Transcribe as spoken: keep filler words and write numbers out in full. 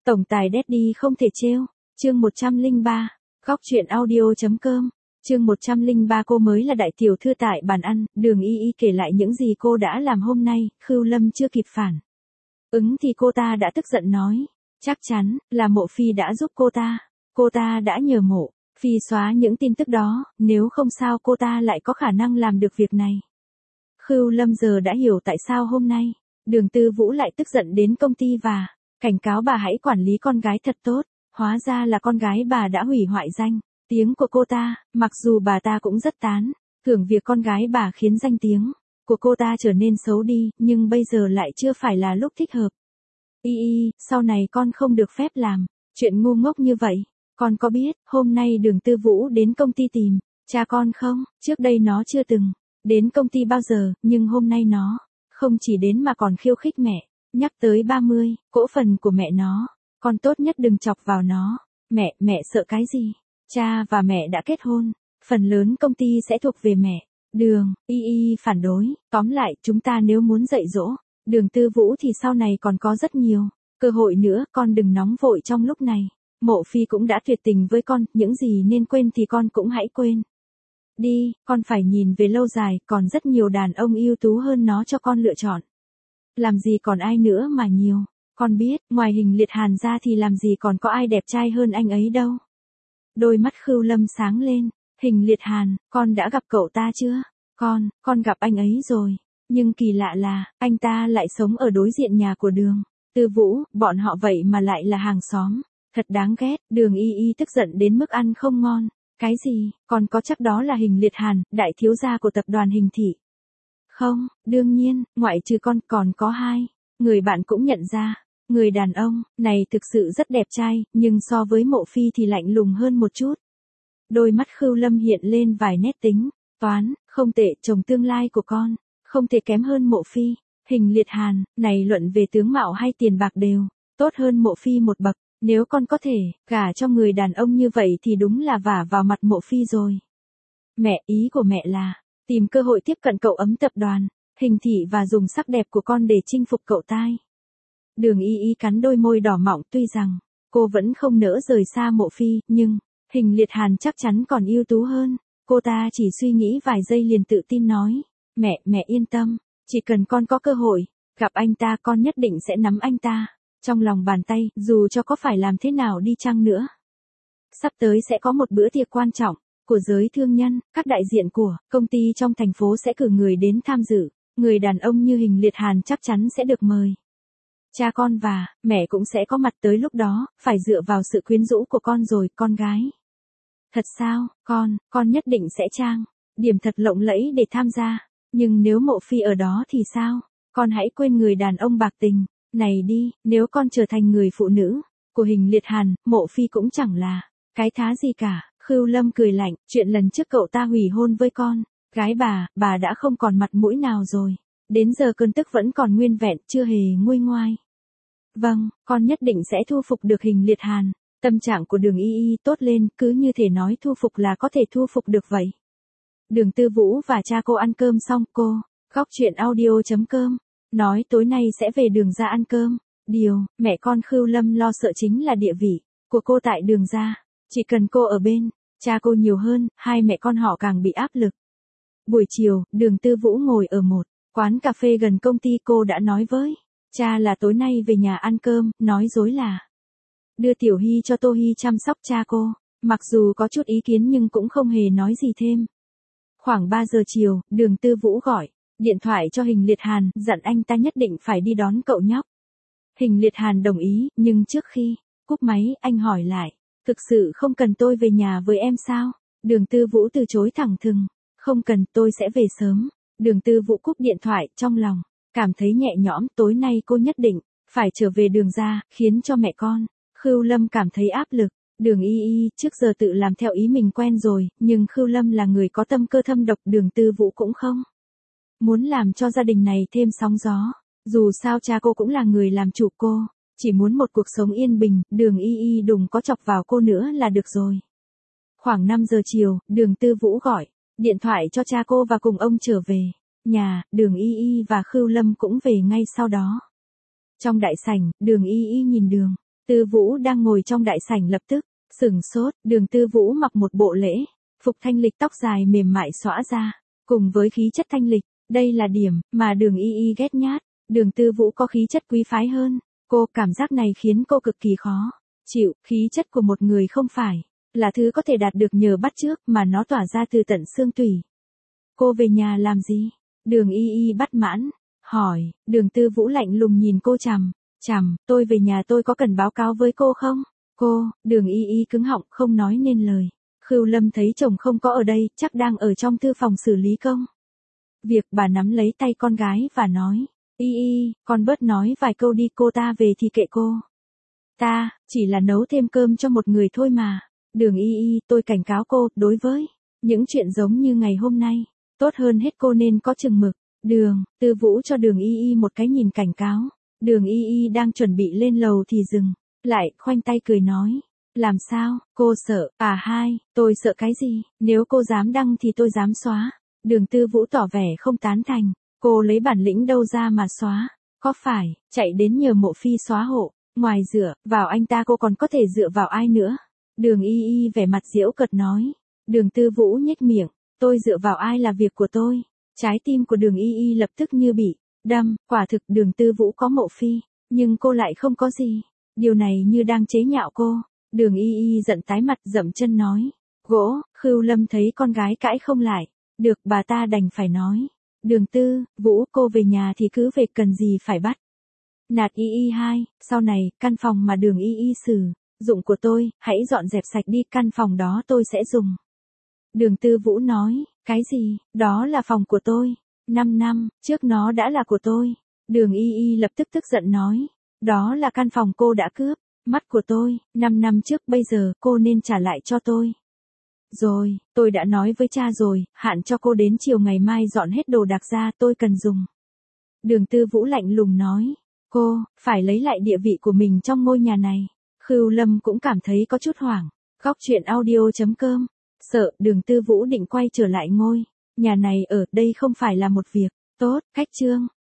Tổng tài Daddy không thể trêu. Chương một trăm lẻ ba. Góc truyện audio.com. Chương một trăm lẻ ba. Cô mới là đại tiểu thư tại bàn ăn, Đường Y Y kể lại những gì cô đã làm hôm nay, Khưu Lâm chưa kịp phản ứng thì cô ta đã tức giận nói, chắc chắn là Mộ Phi đã giúp cô ta. Cô ta đã nhờ Mộ Phi xóa những tin tức đó, nếu không sao cô ta lại có khả năng làm được việc này. Khưu Lâm giờ đã hiểu tại sao hôm nay Đường Tư Vũ lại tức giận đến công ty và cảnh cáo bà hãy quản lý con gái thật tốt. Hóa ra là con gái bà đã hủy hoại danh tiếng của cô ta, mặc dù bà ta cũng rất tán thưởng việc con gái bà khiến danh tiếng của cô ta trở nên xấu đi, nhưng bây giờ lại chưa phải là lúc thích hợp. Y Y, sau này con không được phép làm chuyện ngu ngốc như vậy. Con có biết, hôm nay Đường Tư Vũ đến công ty tìm cha con không? Trước đây nó chưa từng đến công ty bao giờ, nhưng hôm nay nó không chỉ đến mà còn khiêu khích mẹ, nhắc tới ba mươi, cỗ phần của mẹ nó. Con tốt nhất đừng chọc vào nó. Mẹ, mẹ sợ cái gì? Cha và mẹ đã kết hôn, phần lớn công ty sẽ thuộc về mẹ. Đường Y Y phản đối, tóm lại, chúng ta nếu muốn dạy dỗ Đường Tư Vũ thì sau này còn có rất nhiều cơ hội nữa, con đừng nóng vội trong lúc này. Mộ Phi cũng đã tuyệt tình với con, những gì nên quên thì con cũng hãy quên đi, con phải nhìn về lâu dài, còn rất nhiều đàn ông ưu tú hơn nó cho con lựa chọn. Làm gì còn ai nữa mà nhiều. Con biết, ngoài Hình Liệt Hàn ra thì làm gì còn có ai đẹp trai hơn anh ấy đâu. Đôi mắt Khưu Lâm sáng lên. Hình Liệt Hàn, con đã gặp cậu ta chưa? Con, con gặp anh ấy rồi. Nhưng kỳ lạ là, anh ta lại sống ở đối diện nhà của Đường Tư Vũ, bọn họ vậy mà lại là hàng xóm. Thật đáng ghét. Đường Y Y tức giận đến mức ăn không ngon. Cái gì? Con có chắc đó là Hình Liệt Hàn, đại thiếu gia của tập đoàn Hình Thị? Không, đương nhiên, ngoại trừ con còn có hai người bạn cũng nhận ra. Người đàn ông này thực sự rất đẹp trai, nhưng so với Mộ Phi thì lạnh lùng hơn một chút. Đôi mắt Khưu Lâm hiện lên vài nét tính toán, không tệ, chồng tương lai của con không thể kém hơn Mộ Phi. Hình Liệt Hàn này luận về tướng mạo hay tiền bạc đều tốt hơn Mộ Phi một bậc. Nếu con có thể gả cho người đàn ông như vậy thì đúng là vả vào mặt Mộ Phi rồi. Mẹ, ý của mẹ là tìm cơ hội tiếp cận cậu ấm tập đoàn Hình Thị và dùng sắc đẹp của con để chinh phục cậu tai. Đường Y Y cắn đôi môi đỏ mọng, tuy rằng cô vẫn không nỡ rời xa Mộ Phi, nhưng Hình Liệt Hàn chắc chắn còn ưu tú hơn. Cô ta chỉ suy nghĩ vài giây liền tự tin nói, mẹ, mẹ yên tâm, chỉ cần con có cơ hội gặp anh ta, con nhất định sẽ nắm anh ta trong lòng bàn tay, dù cho có phải làm thế nào đi chăng nữa. Sắp tới sẽ có một bữa tiệc quan trọng của giới thương nhân, các đại diện của công ty trong thành phố sẽ cử người đến tham dự. Người đàn ông như Hình Liệt Hàn chắc chắn sẽ được mời. Cha con và mẹ cũng sẽ có mặt, tới lúc đó, phải dựa vào sự quyến rũ của con rồi, con gái. Thật sao? Con, con nhất định sẽ trang điểm thật lộng lẫy để tham gia. Nhưng nếu Mộ Phi ở đó thì sao? Con hãy quên người đàn ông bạc tình này đi, nếu con trở thành người phụ nữ của Hình Liệt Hàn, Mộ Phi cũng chẳng là cái thá gì cả. Khưu Lâm cười lạnh, chuyện lần trước cậu ta hủy hôn với con gái bà, bà đã không còn mặt mũi nào rồi. Đến giờ cơn tức vẫn còn nguyên vẹn, chưa hề nguôi ngoai. Vâng, con nhất định sẽ thu phục được Hình Liệt Hàn. Tâm trạng của Đường Y Y tốt lên, cứ như thể nói thu phục là có thể thu phục được vậy. Đường Tư Vũ và cha cô ăn cơm xong, cô, góc truyện audio.com, nói tối nay sẽ về Đường ra ăn cơm. Điều, mẹ con Khưu Lâm lo sợ chính là địa vị của cô tại Đường ra. Chỉ cần cô ở bên cha cô nhiều hơn, hai mẹ con họ càng bị áp lực. Buổi chiều, Đường Tư Vũ ngồi ở một quán cà phê gần công ty, cô đã nói với cha là tối nay về nhà ăn cơm, nói dối là đưa Tiểu Hy cho Tô Hy chăm sóc cha cô. Mặc dù có chút ý kiến nhưng cũng không hề nói gì thêm. Khoảng ba giờ chiều, Đường Tư Vũ gọi điện thoại cho Hình Liệt Hàn, dặn anh ta nhất định phải đi đón cậu nhóc. Hình Liệt Hàn đồng ý, nhưng trước khi cúp máy, anh hỏi lại, thực sự không cần tôi về nhà với em sao? Đường Tư Vũ từ chối thẳng thừng, không cần, tôi sẽ về sớm. Đường Tư Vũ cúp điện thoại, trong lòng cảm thấy nhẹ nhõm, tối nay cô nhất định phải trở về Đường ra, khiến cho mẹ con Khưu Lâm cảm thấy áp lực. Đường Y Y trước giờ tự làm theo ý mình quen rồi, nhưng Khưu Lâm là người có tâm cơ thâm độc, Đường Tư Vũ cũng không muốn làm cho gia đình này thêm sóng gió. Dù sao cha cô cũng là người làm chủ cô, chỉ muốn một cuộc sống yên bình, Đường Y Y đừng có chọc vào cô nữa là được rồi. Khoảng năm giờ chiều, Đường Tư Vũ gọi điện thoại cho cha cô và cùng ông trở về nhà. Đường Y Y và Khưu Lâm cũng về ngay sau đó. Trong đại sảnh, Đường Y Y nhìn Đường Tư Vũ đang ngồi trong đại sảnh lập tức, sửng sốt, Đường Tư Vũ mặc một bộ lễ, phục thanh lịch tóc dài mềm mại xõa ra, cùng với khí chất thanh lịch, đây là điểm mà Đường Y Y ghét nhát. Đường Tư Vũ có khí chất quý phái hơn, cô cảm giác này khiến cô cực kỳ khó chịu, khí chất của một người không phải là thứ có thể đạt được nhờ bắt chước mà nó tỏa ra từ tận xương tủy. Cô về nhà làm gì? Đường Y Y bất mãn, hỏi. Đường Tư Vũ lạnh lùng nhìn cô chằm chằm, tôi về nhà tôi có cần báo cáo với cô không? Cô, Đường Y Y cứng họng không nói nên lời. Khưu Lâm thấy chồng không có ở đây, chắc đang ở trong thư phòng xử lý công việc. Bà nắm lấy tay con gái và nói, Y Y, con bớt nói vài câu đi, cô ta về thì kệ cô ta, chỉ là nấu thêm cơm cho một người thôi mà. Đường Y Y, tôi cảnh cáo cô, đối với những chuyện giống như ngày hôm nay, tốt hơn hết cô nên có chừng mực. Đường Tư Vũ cho Đường Y Y một cái nhìn cảnh cáo. Đường Y Y đang chuẩn bị lên lầu thì dừng lại, khoanh tay cười nói, làm sao, cô sợ? À hai, tôi sợ cái gì? Nếu cô dám đăng thì tôi dám xóa. Đường Tư Vũ tỏ vẻ không tán thành, cô lấy bản lĩnh đâu ra mà xóa? Có phải chạy đến nhờ Mộ Phi xóa hộ, ngoài dựa vào anh ta cô còn có thể dựa vào ai nữa? Đường Y Y vẻ mặt giễu cợt nói. Đường Tư Vũ nhếch miệng, tôi dựa vào ai là việc của tôi. Trái tim của Đường Y Y lập tức như bị đâm, quả thực Đường Tư Vũ có Mộ Phi, nhưng cô lại không có gì. Điều này như đang chế nhạo cô. Đường Y Y giận tái mặt, dậm chân nói, gỗ. Khưu Lâm thấy con gái cãi không lại được, bà ta đành phải nói, Đường Tư Vũ, cô về nhà thì cứ về, cần gì phải bắt nạt Y Y hai, sau này, căn phòng mà Đường Y Y sử dụng của tôi, hãy dọn dẹp sạch đi, căn phòng đó tôi sẽ dùng. Đường Tư Vũ nói, cái gì, đó là phòng của tôi, năm năm trước nó đã là của tôi. Đường Y Y lập tức tức giận nói, đó là căn phòng cô đã cướp mắt của tôi, năm năm trước, bây giờ cô nên trả lại cho tôi. Rồi, tôi đã nói với cha rồi, hạn cho cô đến chiều ngày mai dọn hết đồ đạc ra, tôi cần dùng. Đường Tư Vũ lạnh lùng nói, cô phải lấy lại địa vị của mình trong ngôi nhà này. Khưu Lâm cũng cảm thấy có chút hoảng. Góc truyện audio chấm com. Sợ, Đường Tư Vũ định quay trở lại ngôi nhà này ở đây không phải là một việc tốt. Cách chương